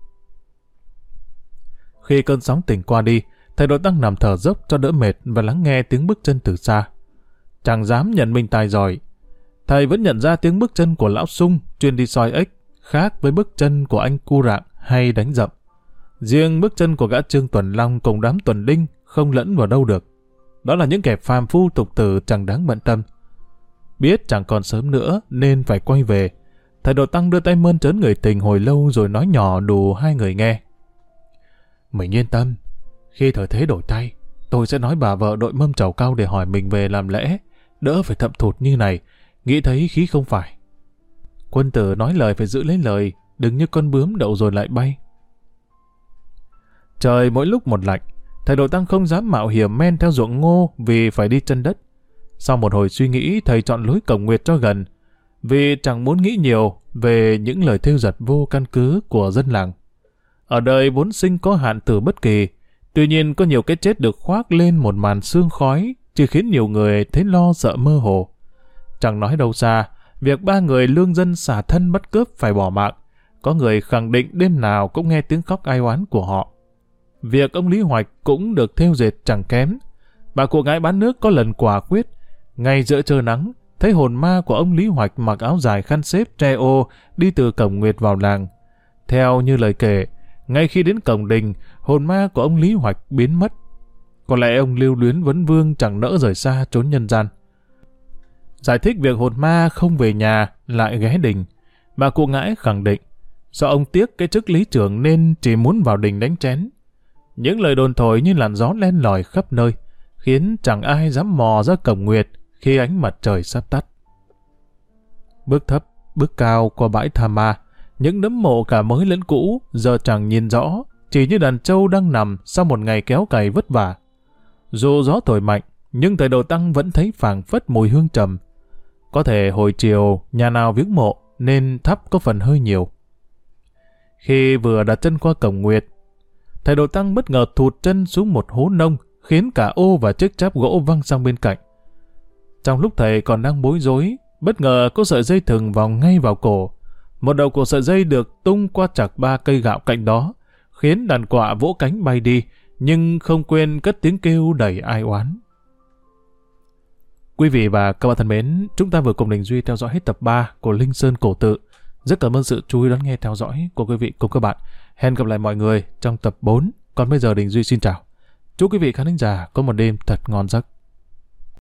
Khi cơn sóng tình qua đi, thầy Đồ Tăng nằm thở dốc cho đỡ mệt và lắng nghe tiếng bước chân từ xa. Chẳng dám nhận mình tài giỏi, thầy vẫn nhận ra tiếng bước chân của lão Sung chuyên đi soi ếch khác với bước chân của anh cu rạng hay đánh dậm. Riêng bước chân của gã Trương Tuần Long cùng đám tuần đinh không lẫn vào đâu được. Đó là những kẻ phàm phu tục tử chẳng đáng bận tâm. Biết chẳng còn sớm nữa nên phải quay về, thầy Đồ Tăng đưa tay mơn trớn người tình hồi lâu rồi nói nhỏ đủ hai người nghe. Mình yên tâm, khi thời thế đổi thay, tôi sẽ nói bà vợ đội mâm trầu cao để hỏi mình về làm lễ, đỡ phải thậm thụt như này, nghĩ thấy khí không phải. Quân tử nói lời phải giữ lấy lời, đừng như con bướm đậu rồi lại bay. Trời mỗi lúc một lạnh, thầy Đồ Tăng không dám mạo hiểm men theo ruộng ngô vì phải đi chân đất. Sau một hồi suy nghĩ, thầy chọn lối cổng nguyệt cho gần, vì chẳng muốn nghĩ nhiều về những lời thêu dật vô căn cứ của dân làng. Ở đời vốn sinh có hạn tử bất kỳ, tuy nhiên có nhiều cái chết được khoác lên một màn sương khói, chỉ khiến nhiều người thấy lo sợ mơ hồ. Chẳng nói đâu xa, việc ba người lương dân xả thân bắt cướp phải bỏ mạng. Có người khẳng định đêm nào cũng nghe tiếng khóc ai oán của họ. Việc ông Lý Hoạch cũng được thêu dệt chẳng kém. Bà cụ gái bán nước có lần quả quyết, ngay giữa trưa nắng, thấy hồn ma của ông Lý Hoạch mặc áo dài khăn xếp tre ô đi từ cổng Nguyệt vào làng. Theo như lời kể, ngay khi đến cổng đình, hồn ma của ông Lý Hoạch biến mất. Có lẽ ông lưu luyến vấn vương chẳng nỡ rời xa trốn nhân gian. Giải thích việc hồn ma không về nhà lại ghé đình, bà cụ ngãi khẳng định do ông tiếc cái chức lý trưởng nên chỉ muốn vào đình đánh chén. Những lời đồn thổi như làn gió len lỏi khắp nơi, khiến chẳng ai dám mò ra cổng Nguyệt khi ánh mặt trời sắp tắt. Bước thấp, bước cao qua bãi tha ma, những nấm mộ cả mới lẫn cũ giờ chẳng nhìn rõ, chỉ như đàn trâu đang nằm sau một ngày kéo cày vất vả. Dù gió thổi mạnh, nhưng thầy Đồ Tăng vẫn thấy phảng phất mùi hương trầm. Có thể hồi chiều nhà nào viếng mộ nên thắp có phần hơi nhiều. Khi vừa đặt chân qua cổng Nguyệt, thầy Đồ Tăng bất ngờ thụt chân xuống một hố nông, khiến cả ô và chiếc cháp gỗ văng sang bên cạnh. Trong lúc thầy còn đang bối rối, bất ngờ có sợi dây thừng vòng ngay vào cổ. Một đầu của sợi dây được tung qua chạc 3 cây gạo cạnh đó, khiến đàn quạ vỗ cánh bay đi, nhưng không quên cất tiếng kêu đầy ai oán. Quý vị và các bạn thân mến, chúng ta vừa cùng Đình Duy theo dõi hết tập 3 của Linh Sơn Cổ Tự. Rất cảm ơn sự chú ý đón nghe theo dõi của quý vị cùng các bạn. Hẹn gặp lại mọi người trong tập 4. Còn bây giờ Đình Duy xin chào. Chúc quý vị khán thính giả có một đêm thật ngon giấc.